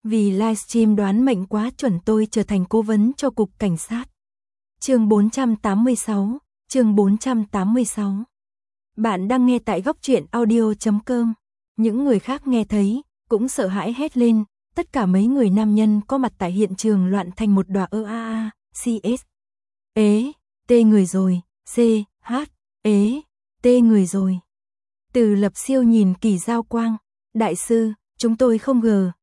Vì livestream đoán mệnh quá chuẩn tôi trở thành cố vấn cho cục cảnh sát. Chương 486, chương 486. Bạn đang nghe tại góc truyện audio.com. Những người khác nghe thấy, cũng sợ hãi hét lên, tất cả mấy người nam nhân có mặt tại hiện trường loạn thành một đọa CS. Ế, tê người rồi, ế, tê người rồi. Từ Lập Siêu nhìn Kỳ Giao Quang, đại sư, chúng tôi không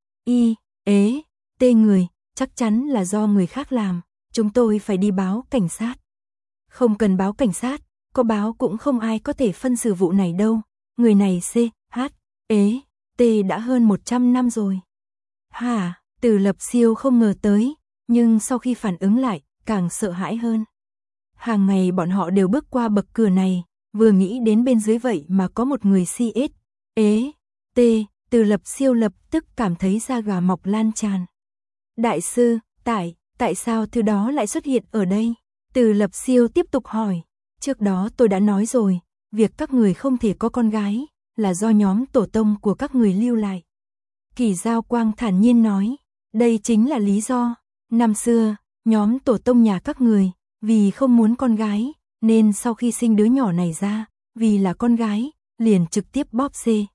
tê người, chắc chắn là do người khác làm, chúng tôi phải đi báo cảnh sát. Không cần báo cảnh sát, có báo cũng không ai có thể phân xử vụ này đâu, người này tê đã hơn 100 năm rồi. Hả, Từ Lập Siêu không ngờ tới, nhưng sau khi phản ứng lại, càng sợ hãi hơn. Hàng ngày bọn họ đều bước qua bậc cửa này, vừa nghĩ đến bên dưới vậy mà có một người tê, Từ Lập Siêu lập tức cảm thấy da gà mọc lan tràn. Đại sư, tại sao thứ đó lại xuất hiện ở đây? Từ Lập Siêu tiếp tục hỏi, trước đó tôi đã nói rồi, việc các người không thể có con gái, là do nhóm tổ tông của các người lưu lại. Kỳ Giao Quang thản nhiên nói, đây chính là lý do, năm xưa, nhóm tổ tông nhà các người, vì không muốn con gái, nên sau khi sinh đứa nhỏ này ra, vì là con gái, liền trực tiếp bóp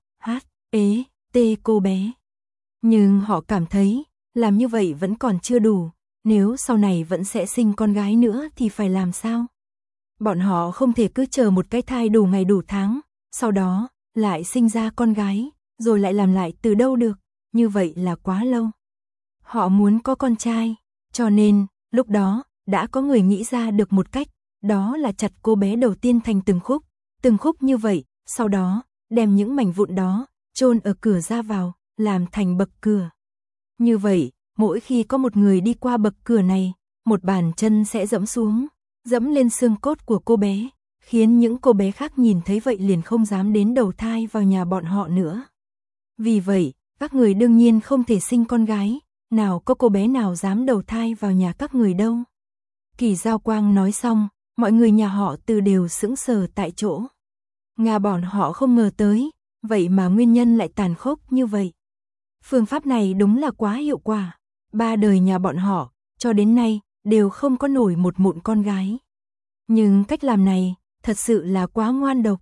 tê cô bé. Nhưng họ cảm thấy, làm như vậy vẫn còn chưa đủ, nếu sau này vẫn sẽ sinh con gái nữa thì phải làm sao? Bọn họ không thể cứ chờ một cái thai đủ ngày đủ tháng, sau đó, lại sinh ra con gái, rồi lại làm lại từ đâu được, như vậy là quá lâu. Họ muốn có con trai, cho nên, lúc đó, đã có người nghĩ ra được một cách, đó là chặt cô bé đầu tiên thành từng khúc như vậy, sau đó, đem những mảnh vụn đó, chôn ở cửa ra vào, làm thành bậc cửa. Như vậy, mỗi khi có một người đi qua bậc cửa này, một bàn chân sẽ dẫm xuống, dẫm lên xương cốt của cô bé, khiến những cô bé khác nhìn thấy vậy liền không dám đến đầu thai vào nhà bọn họ nữa. Vì vậy, các người đương nhiên không thể sinh con gái, nào có cô bé nào dám đầu thai vào nhà các người đâu. Kỳ Giao Quang nói xong, mọi người nhà họ Từ đều sững sờ tại chỗ. Bọn họ không ngờ tới, vậy mà nguyên nhân lại tàn khốc như vậy. Phương pháp này đúng là quá hiệu quả. 3 đời nhà bọn họ, cho đến nay, đều không có nổi một mụn con gái. Nhưng cách làm này, thật sự là quá ngoan độc.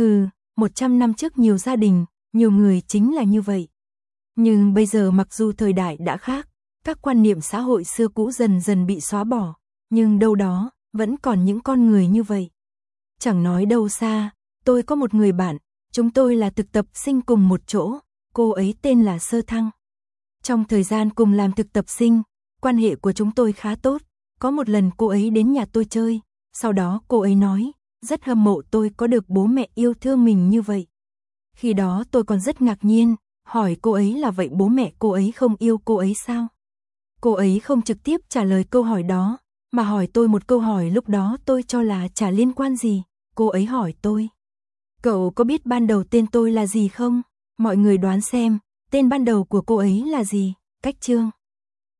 100 năm trước nhiều gia đình, nhiều người chính là như vậy. Nhưng bây giờ mặc dù thời đại đã khác, các quan niệm xã hội xưa cũ dần dần bị xóa bỏ, nhưng đâu đó, vẫn còn những con người như vậy. Chẳng nói đâu xa, tôi có một người bạn, chúng tôi là thực tập sinh cùng một chỗ, cô ấy tên là Sơ Thăng. Trong thời gian cùng làm thực tập sinh, quan hệ của chúng tôi khá tốt, có một lần cô ấy đến nhà tôi chơi, sau đó cô ấy nói, rất hâm mộ tôi có được bố mẹ yêu thương mình như vậy. Khi đó tôi còn rất ngạc nhiên, hỏi cô ấy là vậy bố mẹ cô ấy không yêu cô ấy sao? Cô ấy không trực tiếp trả lời câu hỏi đó, mà hỏi tôi một câu hỏi lúc đó tôi cho là chả liên quan gì. Cô ấy hỏi tôi, cậu có biết ban đầu tên tôi là gì không? Mọi người đoán xem, tên ban đầu của cô ấy là gì? Cách Trương.